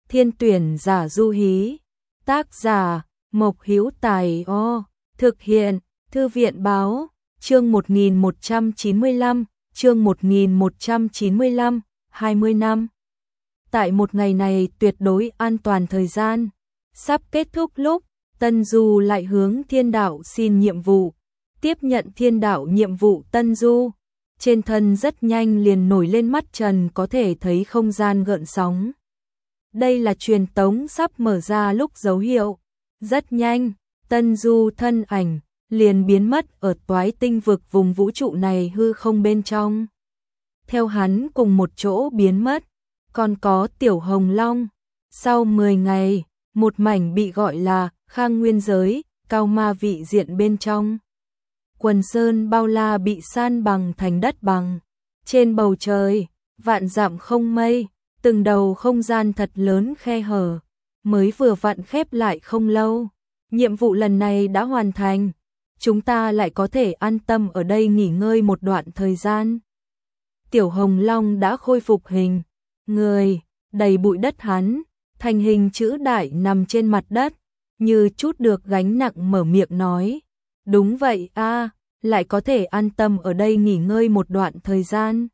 Thiên tuyển giả du hí. Tác giả Mộc Hữu Tài. Thực hiện Thư viện báo. Chương 1195, chương 1195, 20 năm. Tại một ngày này tuyệt đối an toàn thời gian sắp kết thúc lúc, Tân Du lại hướng Thiên Đạo xin nhiệm vụ. Tiếp nhận Thiên Đạo nhiệm vụ, Tân Du trên thân rất nhanh liền nổi lên mắt trần có thể thấy không gian gợn sóng. Đây là truyền tống sắp mở ra lúc dấu hiệu. Rất nhanh, Tân Du thân ảnh liền biến mất ở toái tinh vực vùng vũ trụ này hư không bên trong. Theo hắn cùng một chỗ biến mất, còn có Tiểu Hồng Long. Sau 10 ngày, một mảnh bị gọi là Khang Nguyên giới, cao ma vị diện bên trong. Quần sơn bao la bị san bằng thành đất bằng. Trên bầu trời, vạn dặm không mây, từng đầu không gian thật lớn khe hở, mới vừa vặn khép lại không lâu. Nhiệm vụ lần này đã hoàn thành, chúng ta lại có thể an tâm ở đây nghỉ ngơi một đoạn thời gian. Tiểu Hồng Long đã khôi phục hình người, đầy bụi đất hắn, thành hình chữ đại nằm trên mặt đất, như chút được gánh nặng mở miệng nói. Đúng vậy a, lại có thể an tâm ở đây nghỉ ngơi một đoạn thời gian.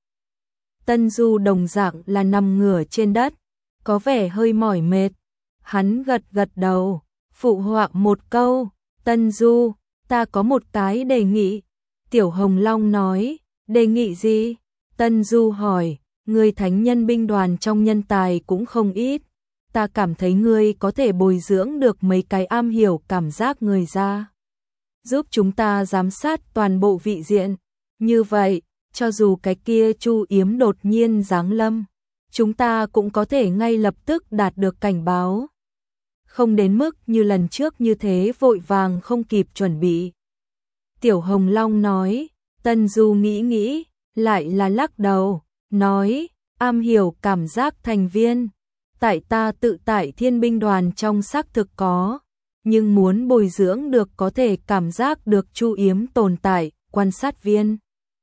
Tân Du đồng dạng là nằm ngửa trên đất, có vẻ hơi mỏi mệt. Hắn gật gật đầu, phụ họa một câu. Tân Du, ta có một cái đề nghị. Tiểu Hồng Long nói, đề nghị gì? Tân Du hỏi, ngươi thánh nhân binh đoàn trong nhân tài cũng không ít. Ta cảm thấy ngươi có thể bồi dưỡng được mấy cái am hiểu cảm giác người ra, giúp chúng ta giám sát toàn bộ vị diện. Như vậy, cho dù cái kia Chu Yếm đột nhiên giáng lâm, chúng ta cũng có thể ngay lập tức đạt được cảnh báo. Không đến mức như lần trước như thế vội vàng không kịp chuẩn bị. Tiểu Hồng Long nói. Tân Du nghĩ, lại là lắc đầu, nói, am hiểu cảm giác thành viên. Tại ta tự tại thiên binh đoàn trong xác thực có, nhưng muốn bồi dưỡng được có thể cảm giác được Chu Yếm tồn tại, quan sát viên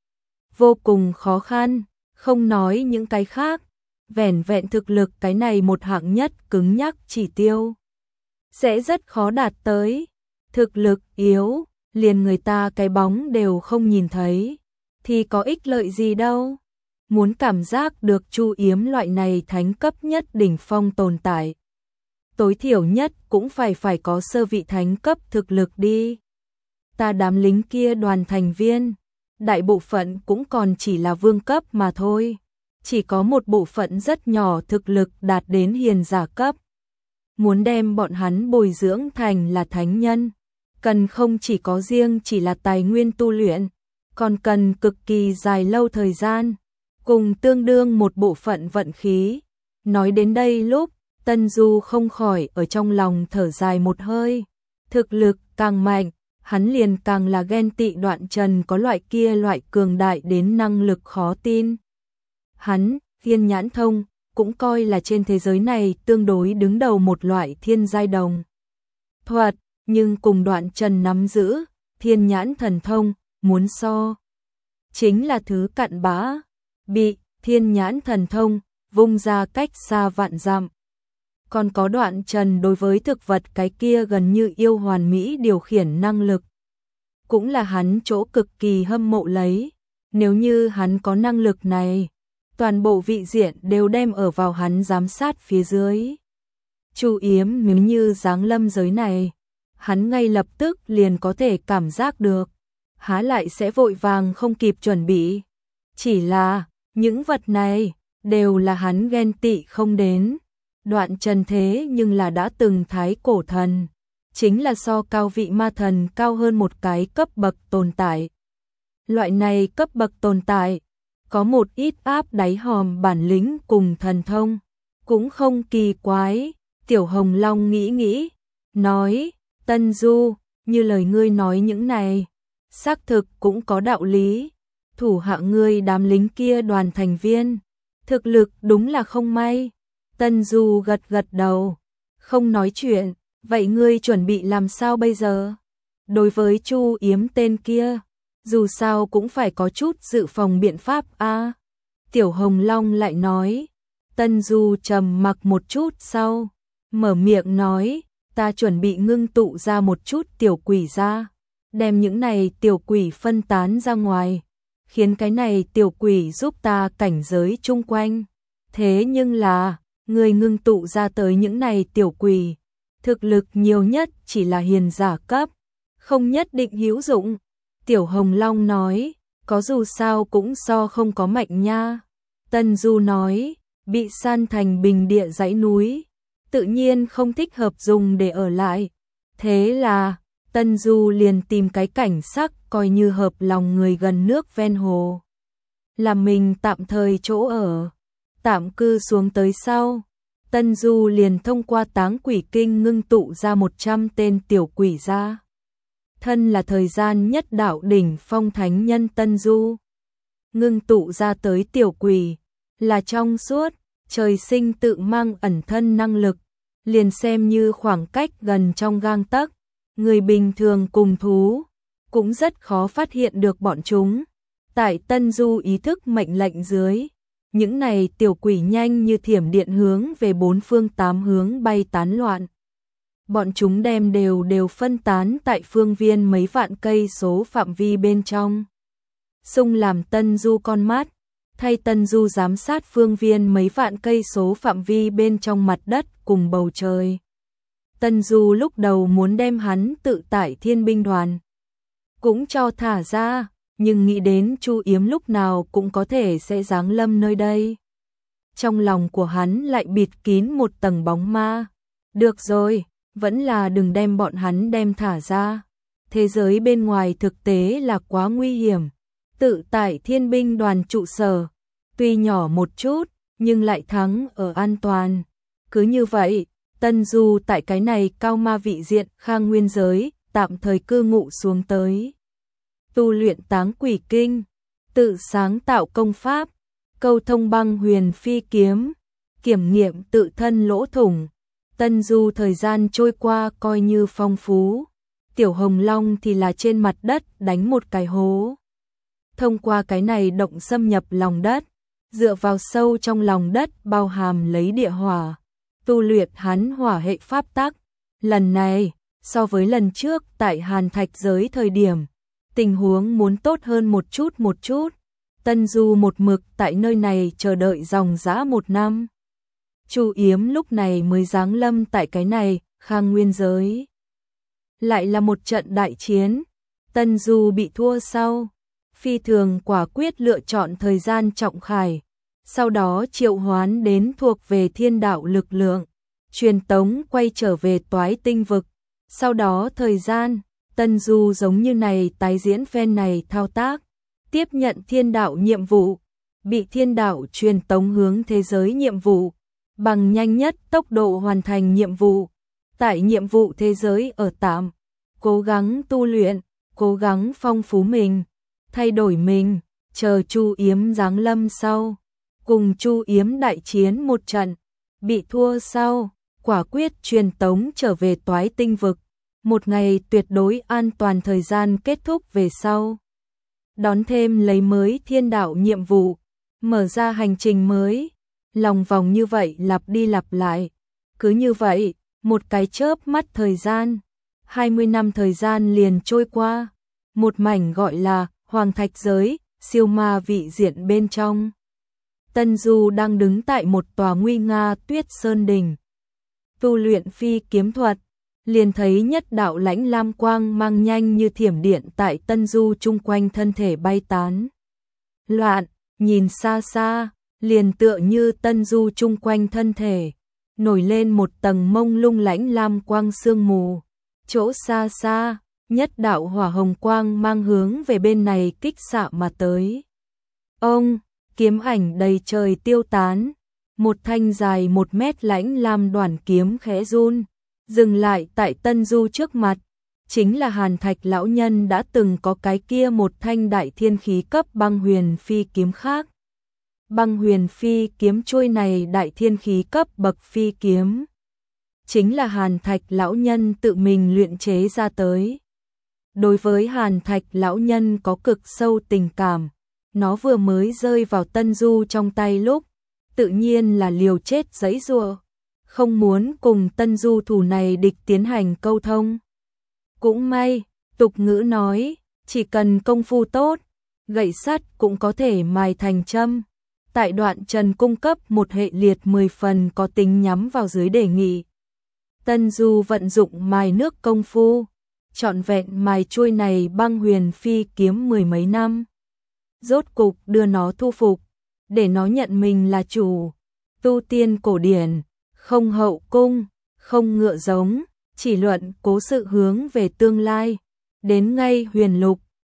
vô cùng khó khăn. Không nói những cái khác, vẻn vẹn thực lực cái này một hạng nhất cứng nhắc chỉ tiêu sẽ rất khó đạt tới. Thực lực yếu, liền người ta cái bóng đều không nhìn thấy, thì có ích lợi gì đâu. Muốn cảm giác được Chu Yếm loại này thánh cấp nhất đỉnh phong tồn tại, tối thiểu nhất cũng phải có sơ vị thánh cấp thực lực đi. Ta đám lính kia đoàn thành viên, đại bộ phận cũng còn chỉ là vương cấp mà thôi. Chỉ có một bộ phận rất nhỏ thực lực đạt đến hiền giả cấp. Muốn đem bọn hắn bồi dưỡng thành là thánh nhân, cần không chỉ có riêng chỉ là tài nguyên tu luyện, còn cần cực kỳ dài lâu thời gian, cùng tương đương một bộ phận vận khí. Nói đến đây lúc, Tân Du không khỏi ở trong lòng thở dài một hơi. Thực lực càng mạnh, hắn liền càng là ghen tị Đoạn Trần có loại cường đại đến năng lực khó tin. Hắn, Thiên Nhãn Thông, cũng coi là trên thế giới này tương đối đứng đầu một loại thiên giai đồng thuật, nhưng cùng Đoạn Trần nắm giữ Thiên Nhãn Thần Thông, muốn so, chính là thứ cặn bã, bị Thiên Nhãn Thần Thông vung ra cách xa vạn dặm. Còn có Đoạn Trần đối với thực vật cái kia gần như yêu hoàn mỹ điều khiển năng lực, cũng là hắn chỗ cực kỳ hâm mộ lấy. Nếu như hắn có năng lực này, toàn bộ vị diện đều đem ở vào hắn giám sát phía dưới. Chu Yếm nếu như giáng lâm giới này, hắn ngay lập tức liền có thể cảm giác được, há lại sẽ vội vàng không kịp chuẩn bị. Chỉ là, những vật này, đều là hắn ghen tị không đến. Đoạn Trần thế nhưng là đã từng thái cổ thần, chính là so cao vị ma thần cao hơn một cái cấp bậc tồn tại. Loại này cấp bậc tồn tại, có một ít áp đáy hòm bản lĩnh cùng thần thông, cũng không kỳ quái. Tiểu Hồng Long nghĩ, nói, Tân Du, như lời ngươi nói những này, xác thực cũng có đạo lý. Thủ hạ ngươi đám lính kia đoàn thành viên, thực lực đúng là không may. Tân Du gật gật đầu, không nói chuyện. Vậy ngươi chuẩn bị làm sao bây giờ? Đối với Chu Yếm tên kia, dù sao cũng phải có chút dự phòng biện pháp a. Tiểu Hồng Long lại nói. Tân Du trầm mặc một chút sau, mở miệng nói, ta chuẩn bị ngưng tụ ra một chút tiểu quỷ ra, đem những này tiểu quỷ phân tán ra ngoài, khiến cái này tiểu quỷ giúp ta cảnh giới chung quanh. Thế nhưng là, người ngưng tụ ra tới những này tiểu quỷ, thực lực nhiều nhất chỉ là hiền giả cấp, không nhất định hữu dụng. Tiểu Hồng Long nói, có dù sao cũng so không có mạnh nha. Tân Du nói, bị san thành bình địa dãy núi, tự nhiên không thích hợp dùng để ở lại. Thế là, Tân Du liền tìm cái cảnh sắc coi như hợp lòng người gần nước ven hồ, làm mình tạm thời chỗ ở. Tạm cư xuống tới sau, Tân Du liền thông qua táng quỷ kinh ngưng tụ ra 100 tên tiểu quỷ ra. Thân là thời gian nhất đạo đỉnh phong thánh nhân Tân Du, ngưng tụ ra tới tiểu quỷ là trong suốt, trời sinh tự mang ẩn thân năng lực, liền xem như khoảng cách gần trong gang tấc, người bình thường cùng thú cũng rất khó phát hiện được bọn chúng. Tại Tân Du ý thức mệnh lệnh dưới, những này tiểu quỷ nhanh như thiểm điện hướng về bốn phương tám hướng bay tán loạn. Bọn chúng đem đều phân tán tại phương viên mấy vạn cây số phạm vi bên trong. Xung làm Tân Du con mắt, thay Tân Du giám sát phương viên mấy vạn cây số phạm vi bên trong mặt đất cùng bầu trời. Tân Du lúc đầu muốn đem hắn tự tại thiên binh đoàn cũng cho thả ra, nhưng nghĩ đến Chu Yếm lúc nào cũng có thể sẽ giáng lâm nơi đây. Trong lòng của hắn lại bịt kín một tầng bóng ma. Được rồi, vẫn là đừng đem bọn hắn đem thả ra. Thế giới bên ngoài thực tế là quá nguy hiểm. Tự tại thiên binh đoàn trụ sở, tuy nhỏ một chút, nhưng lại thắng ở an toàn. Cứ như vậy, Tân Du tại cái này cao ma vị diện Khang Nguyên giới, tạm thời cư ngụ xuống tới. Tu luyện táng quỷ kinh, tự sáng tạo công pháp, câu thông băng huyền phi kiếm, kiểm nghiệm tự thân lỗ thủng. Tân Du thời gian trôi qua coi như phong phú. Tiểu Hồng Long thì là trên mặt đất đánh một cái hố. Thông qua cái này động xâm nhập lòng đất, dựa vào sâu trong lòng đất bao hàm lấy địa hỏa, tu luyện hắn hỏa hệ pháp tắc. Lần này, so với lần trước tại Hàn Thạch giới thời điểm, tình huống muốn tốt hơn một chút. Tân Du một mực tại nơi này chờ đợi dòng dã 1 năm. Chu Yếm lúc này mới giáng lâm tại cái này, Khang Nguyên giới. Lại là một trận đại chiến, Tân Du bị thua sau, phi thường quả quyết lựa chọn thời gian trọng khải, sau đó triệu hoán đến thuộc về thiên đạo lực lượng, truyền tống quay trở về Toái Tinh vực. Sau đó thời gian, Tân Du giống như này tái diễn phen này thao tác, tiếp nhận thiên đạo nhiệm vụ, bị thiên đạo truyền tống hướng thế giới nhiệm vụ, bằng nhanh nhất tốc độ hoàn thành nhiệm vụ. Tại nhiệm vụ thế giới ở tạm, cố gắng tu luyện, cố gắng phong phú mình, thay đổi mình, chờ Chu Yếm giáng lâm sau, cùng Chu Yếm đại chiến một trận, bị thua sau, quả quyết truyền tống trở về Toái Tinh vực. Một ngày tuyệt đối an toàn thời gian kết thúc về sau, đón thêm lấy mới thiên đạo nhiệm vụ, mở ra hành trình mới. Lòng vòng như vậy lặp đi lặp lại. Cứ như vậy, một cái chớp mắt thời gian, 20 năm thời gian liền trôi qua. Một mảnh gọi là Hoàng Thạch giới, siêu ma vị diện bên trong. Tân Du đang đứng tại một tòa nguy nga tuyết sơn đỉnh, tu luyện phi kiếm thuật, liền thấy nhất đạo lãnh lam quang mang nhanh như thiểm điện tại Tân Du chung quanh thân thể bay tán loạn, nhìn xa xa, liền tựa như Tân Du chung quanh thân thể nổi lên một tầng mông lung lãnh lam quang sương mù. Chỗ xa xa, nhất đạo hỏa hồng quang mang hướng về bên này kích xạ mà tới. Ông, kiếm ảnh đầy trời tiêu tán, một thanh dài 1 mét lãnh lam đoàn kiếm khẽ run, dừng lại tại Tân Du trước mặt. Chính là Hàn Thạch lão nhân đã từng có cái kia một thanh đại thiên khí cấp băng huyền phi kiếm khác. Băng huyền phi kiếm chuôi này đại thiên khí cấp bậc phi kiếm, chính là Hàn Thạch lão nhân tự mình luyện chế ra tới. Đối với Hàn Thạch lão nhân có cực sâu tình cảm, nó vừa mới rơi vào Tân Du trong tay lúc, tự nhiên là liều chết giãy giụa, không muốn cùng Tân Du thủ này địch tiến hành câu thông. Cũng may, tục ngữ nói, chỉ cần công phu tốt, gậy sắt cũng có thể mài thành châm. Tại đoạn Trần cung cấp một hệ liệt 10 phần có tính nhắm vào dưới đề nghị. Tân Du vận dụng mài nước công phu, trọn vẹn mài chuôi này băng huyền phi kiếm 10 mấy năm. Rốt cục đưa nó thu phục, để nó nhận mình là chủ. Tu tiên cổ điển, không hậu cung, không ngựa giống, chỉ luận cố sự hướng về tương lai. Đến ngay huyền lục,